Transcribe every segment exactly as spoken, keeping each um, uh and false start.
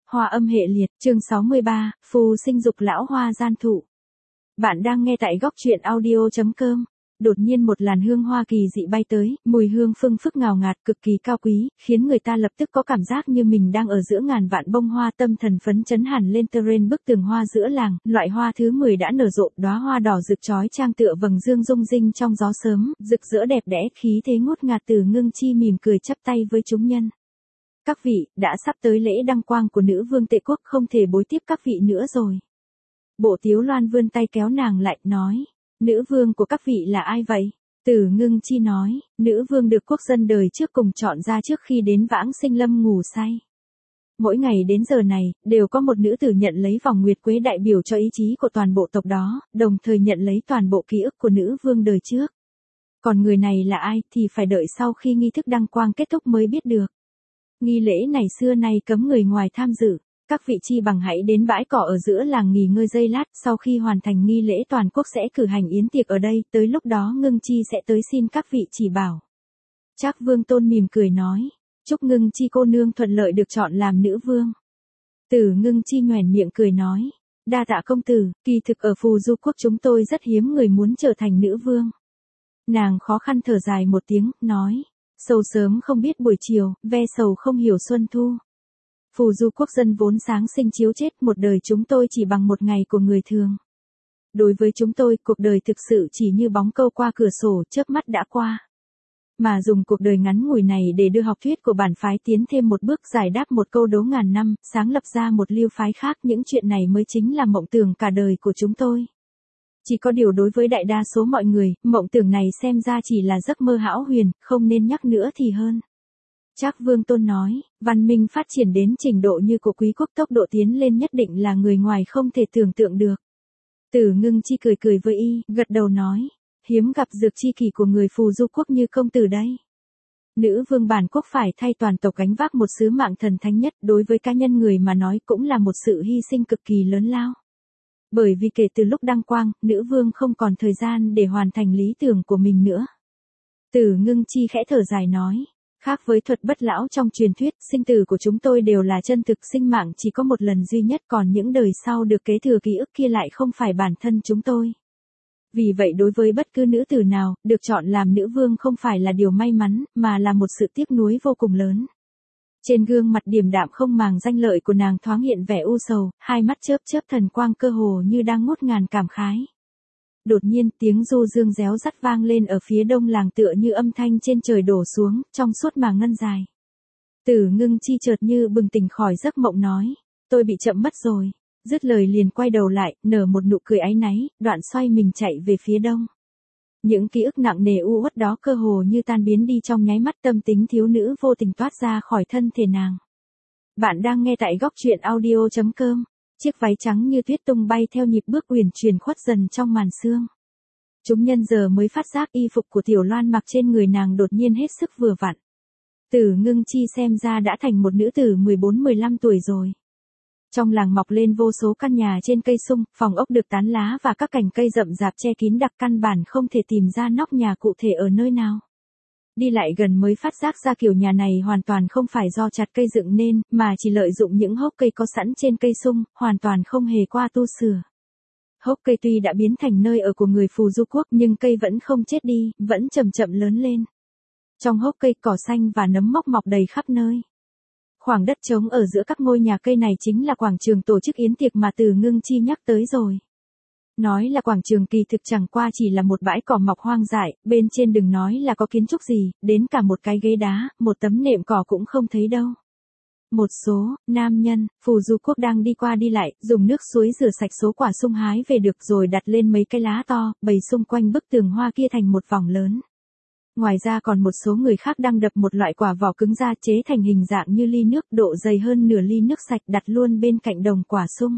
Hoa âm hệ liệt, chương sáu mươi ba, phù sinh dục lão hoa gian thụ. Bạn đang nghe tại góc truyện audio chấm com. Đột nhiên một làn hương hoa kỳ dị bay tới, mùi hương phưng phức ngào ngạt cực kỳ cao quý, khiến người ta lập tức có cảm giác như mình đang ở giữa ngàn vạn bông hoa, tâm thần phấn chấn hẳn lên. Terrain bức tường hoa giữa làng, loại hoa thứ mười đã nở rộ, đóa hoa đỏ rực chói chang tựa vầng dương rung rinh trong gió sớm, rực rỡ đẹp đẽ, khí thế ngút ngạt. Từ Ngưng Chi mỉm cười chắp tay với chúng nhân. Các vị, đã sắp tới lễ đăng quang của nữ vương Tệ quốc, không thể bối tiếp các vị nữa rồi. Bộ Tiếu Loan vươn tay kéo nàng lại, nói, nữ vương của các vị là ai vậy? Từ Ngưng Chi nói, nữ vương được quốc dân đời trước cùng chọn ra trước khi đến vãng sinh lâm ngủ say. Mỗi ngày đến giờ này, đều có một nữ tử nhận lấy vòng nguyệt quế đại biểu cho ý chí của toàn bộ tộc đó, đồng thời nhận lấy toàn bộ ký ức của nữ vương đời trước. Còn người này là ai thì phải đợi sau khi nghi thức đăng quang kết thúc mới biết được. Nghi lễ này xưa nay cấm người ngoài tham dự, các vị chi bằng hãy đến bãi cỏ ở giữa làng nghỉ ngơi giây lát, sau khi hoàn thành nghi lễ toàn quốc sẽ cử hành yến tiệc ở đây, tới lúc đó Ngưng Chi sẽ tới xin các vị chỉ bảo. Trác Vương Tôn mỉm cười nói, chúc Ngưng Chi cô nương thuận lợi được chọn làm nữ vương. Từ Ngưng Chi nhoẻn miệng cười nói, đa tạ công tử, kỳ thực ở Phù Du quốc chúng tôi rất hiếm người muốn trở thành nữ vương. Nàng khó khăn thở dài một tiếng, nói, sầu sớm không biết buổi chiều, ve sầu không hiểu xuân thu. Phù Du quốc dân vốn sáng sinh chiếu chết, một đời chúng tôi chỉ bằng một ngày của người thường. Đối với chúng tôi, cuộc đời thực sự chỉ như bóng câu qua cửa sổ, chớp mắt đã qua. Mà dùng cuộc đời ngắn ngủi này để đưa học thuyết của bản phái tiến thêm một bước, giải đáp một câu đố ngàn năm, sáng lập ra một lưu phái khác, những chuyện này mới chính là mộng tưởng cả đời của chúng tôi. Chỉ có điều đối với đại đa số mọi người, mộng tưởng này xem ra chỉ là giấc mơ hão huyền, không nên nhắc nữa thì hơn. Trác Vương Tôn nói, văn minh phát triển đến trình độ như của quý quốc, tốc độ tiến lên nhất định là người ngoài không thể tưởng tượng được. Từ Ngưng Chi cười cười với y, gật đầu nói, hiếm gặp dược chi kỷ của người Phù Du quốc như công tử đây. Nữ vương bản quốc phải thay toàn tộc gánh vác một sứ mạng thần thánh nhất, đối với cá nhân người mà nói cũng là một sự hy sinh cực kỳ lớn lao. Bởi vì kể từ lúc đăng quang, nữ vương không còn thời gian để hoàn thành lý tưởng của mình nữa. Từ Ngưng Chi khẽ thở dài nói, khác với thuật bất lão trong truyền thuyết, sinh tử của chúng tôi đều là chân thực, sinh mạng chỉ có một lần duy nhất, còn những đời sau được kế thừa ký ức kia lại không phải bản thân chúng tôi. Vì vậy đối với bất cứ nữ tử nào, được chọn làm nữ vương không phải là điều may mắn, mà là một sự tiếc nuối vô cùng lớn. Trên gương mặt điềm đạm không màng danh lợi của nàng thoáng hiện vẻ u sầu, hai mắt chớp chớp thần quang cơ hồ như đang ngút ngàn cảm khái. Đột nhiên tiếng du dương réo rắt vang lên ở phía đông làng, tựa như âm thanh trên trời đổ xuống, trong suốt mà ngân dài. Từ Ngưng Chi chợt như bừng tỉnh khỏi giấc mộng nói, tôi bị chậm mất rồi. Dứt lời liền quay đầu lại, nở một nụ cười áy náy, đoạn xoay mình chạy về phía đông. Những ký ức nặng nề u uất đó cơ hồ như tan biến đi trong nháy mắt, tâm tính thiếu nữ vô tình toát ra khỏi thân thể nàng. Bạn đang nghe tại góc truyện audio chấm com. Chiếc váy trắng như tuyết tung bay theo nhịp bước uyển chuyển khuất dần trong màn sương. Chúng nhân giờ mới phát giác y phục của Tiểu Loan mặc trên người nàng đột nhiên hết sức vừa vặn. Từ Ngưng Chi xem ra đã thành một nữ tử mười bốn mười lăm tuổi rồi. Trong làng mọc lên vô số căn nhà trên cây sung, phòng ốc được tán lá và các cành cây rậm rạp che kín đặc, căn bản không thể tìm ra nóc nhà cụ thể ở nơi nào. Đi lại gần mới phát giác ra kiểu nhà này hoàn toàn không phải do chặt cây dựng nên, mà chỉ lợi dụng những hốc cây có sẵn trên cây sung, hoàn toàn không hề qua tu sửa. Hốc cây tuy đã biến thành nơi ở của người Phù Du quốc, nhưng cây vẫn không chết đi, vẫn chậm chậm lớn lên. Trong hốc cây cỏ xanh và nấm mốc mọc đầy khắp nơi. Khoảng đất trống ở giữa các ngôi nhà cây này chính là quảng trường tổ chức yến tiệc mà Từ Ngưng Chi nhắc tới rồi. Nói là quảng trường kỳ thực chẳng qua chỉ là một bãi cỏ mọc hoang dại, bên trên đừng nói là có kiến trúc gì, đến cả một cái ghế đá, một tấm nệm cỏ cũng không thấy đâu. Một số nam nhân Phù Du quốc đang đi qua đi lại, dùng nước suối rửa sạch số quả sung hái về được rồi đặt lên mấy cái lá to, bày xung quanh bức tường hoa kia thành một vòng lớn. Ngoài ra còn một số người khác đang đập một loại quả vỏ cứng ra, chế thành hình dạng như ly nước, độ dày hơn nửa ly nước sạch, đặt luôn bên cạnh đồng quả sung.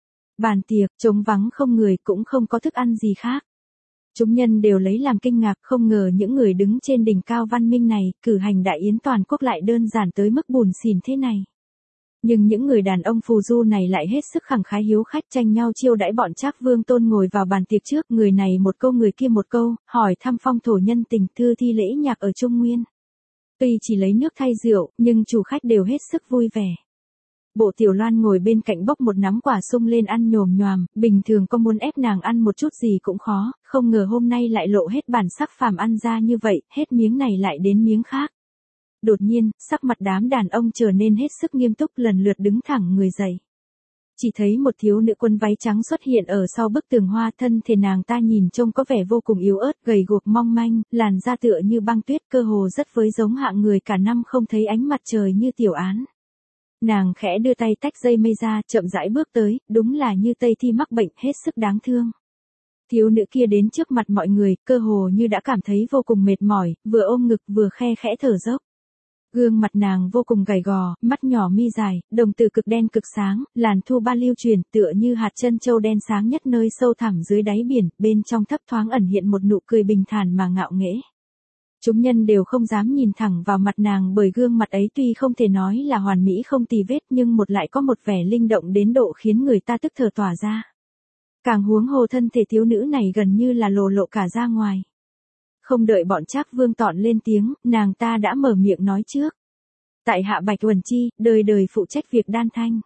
Bàn tiệc trống vắng không người, cũng không có thức ăn gì khác. Chúng nhân đều lấy làm kinh ngạc, không ngờ những người đứng trên đỉnh cao văn minh này, cử hành đại yến toàn quốc lại đơn giản tới mức bùn xỉn thế này. Nhưng những người đàn ông Phù Du này lại hết sức khẳng khái hiếu khách, tranh nhau chiêu đãi bọn Trác Vương Tôn ngồi vào bàn tiệc trước, người này một câu người kia một câu, hỏi thăm phong thổ nhân tình, thư thi lễ nhạc ở Trung Nguyên. Tuy chỉ lấy nước thay rượu, nhưng chủ khách đều hết sức vui vẻ. Bộ Tiểu Loan ngồi bên cạnh bốc một nắm quả sung lên ăn nhồm nhoàm, bình thường có muốn ép nàng ăn một chút gì cũng khó, không ngờ hôm nay lại lộ hết bản sắc phàm ăn ra như vậy, hết miếng này lại đến miếng khác. Đột nhiên, sắc mặt đám đàn ông trở nên hết sức nghiêm túc, lần lượt đứng thẳng người dậy. Chỉ thấy một thiếu nữ quân váy trắng xuất hiện ở sau bức tường hoa, thân thể nàng ta nhìn trông có vẻ vô cùng yếu ớt, gầy guộc mong manh, làn da tựa như băng tuyết, cơ hồ rất với giống hạng người cả năm không thấy ánh mặt trời như Tiểu Án. Nàng khẽ đưa tay tách dây mây ra, chậm rãi bước tới, đúng là như Tây Thi mắc bệnh, hết sức đáng thương. Thiếu nữ kia đến trước mặt mọi người, cơ hồ như đã cảm thấy vô cùng mệt mỏi, vừa ôm ngực vừa khe khẽ thở dốc. Gương mặt nàng vô cùng gầy gò, mắt nhỏ mi dài, đồng tử cực đen cực sáng, làn thu ba lưu truyền, tựa như hạt trân châu đen sáng nhất nơi sâu thẳm dưới đáy biển, bên trong thấp thoáng ẩn hiện một nụ cười bình thản mà ngạo nghễ. Chúng nhân đều không dám nhìn thẳng vào mặt nàng, bởi gương mặt ấy tuy không thể nói là hoàn mỹ không tì vết, nhưng một lại có một vẻ linh động đến độ khiến người ta tức thở tỏa ra. Càng huống hồ thân thể thiếu nữ này gần như là lộ lộ cả ra ngoài. Không đợi bọn Trác Vương Tọn lên tiếng, nàng ta đã mở miệng nói trước. Tại hạ Bạch Uẩn Chi, đời đời phụ trách việc đan thanh,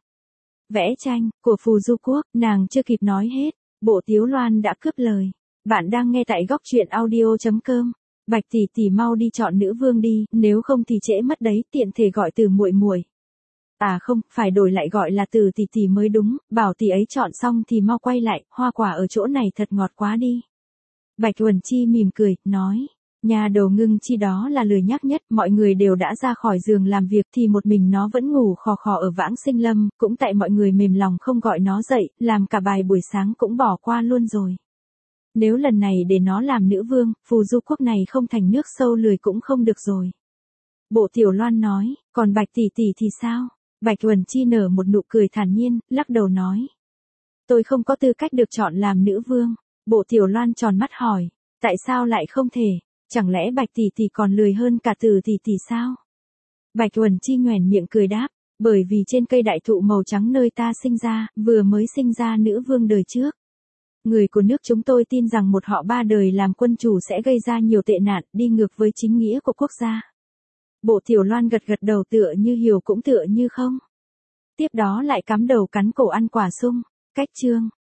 vẽ tranh của Phù Du Quốc. Nàng chưa kịp nói hết, Bộ Tiểu Loan đã cướp lời. Bạn đang nghe tại góc truyện audio chấm com. Bạch tỷ tỷ mau đi chọn nữ vương đi, nếu không thì trễ mất đấy, tiện thể gọi từ muội muội. À không, phải đổi lại gọi là từ tỷ tỷ mới đúng, bảo tỷ ấy chọn xong thì mau quay lại, hoa quả ở chỗ này thật ngọt quá đi. Bạch Uẩn Chi mỉm cười, nói, nhà đầu Ngưng Chi đó là lười nhác nhất, mọi người đều đã ra khỏi giường làm việc thì một mình nó vẫn ngủ khò khò ở Vãng Sinh Lâm, cũng tại mọi người mềm lòng không gọi nó dậy, làm cả bài buổi sáng cũng bỏ qua luôn rồi. Nếu lần này để nó làm nữ vương, Phù Du Quốc này không thành nước sâu lười cũng không được rồi. Bộ Tiểu Loan nói, còn Bạch tỷ tỷ thì sao? Bạch Uẩn Chi nở một nụ cười thản nhiên, lắc đầu nói. Tôi không có tư cách được chọn làm nữ vương. Bộ Tiểu Loan tròn mắt hỏi, tại sao lại không thể, chẳng lẽ Bạch tỷ tỷ còn lười hơn cả Từ tỷ tỷ sao? Bạch Uẩn Chi nhoẻn miệng cười đáp, bởi vì trên cây đại thụ màu trắng nơi ta sinh ra, vừa mới sinh ra nữ vương đời trước. Người của nước chúng tôi tin rằng một họ ba đời làm quân chủ sẽ gây ra nhiều tệ nạn, đi ngược với chính nghĩa của quốc gia. Bộ Tiểu Loan gật gật đầu tựa như hiểu cũng tựa như không. Tiếp đó lại cắm đầu cắn cổ ăn quả sung. Cách chương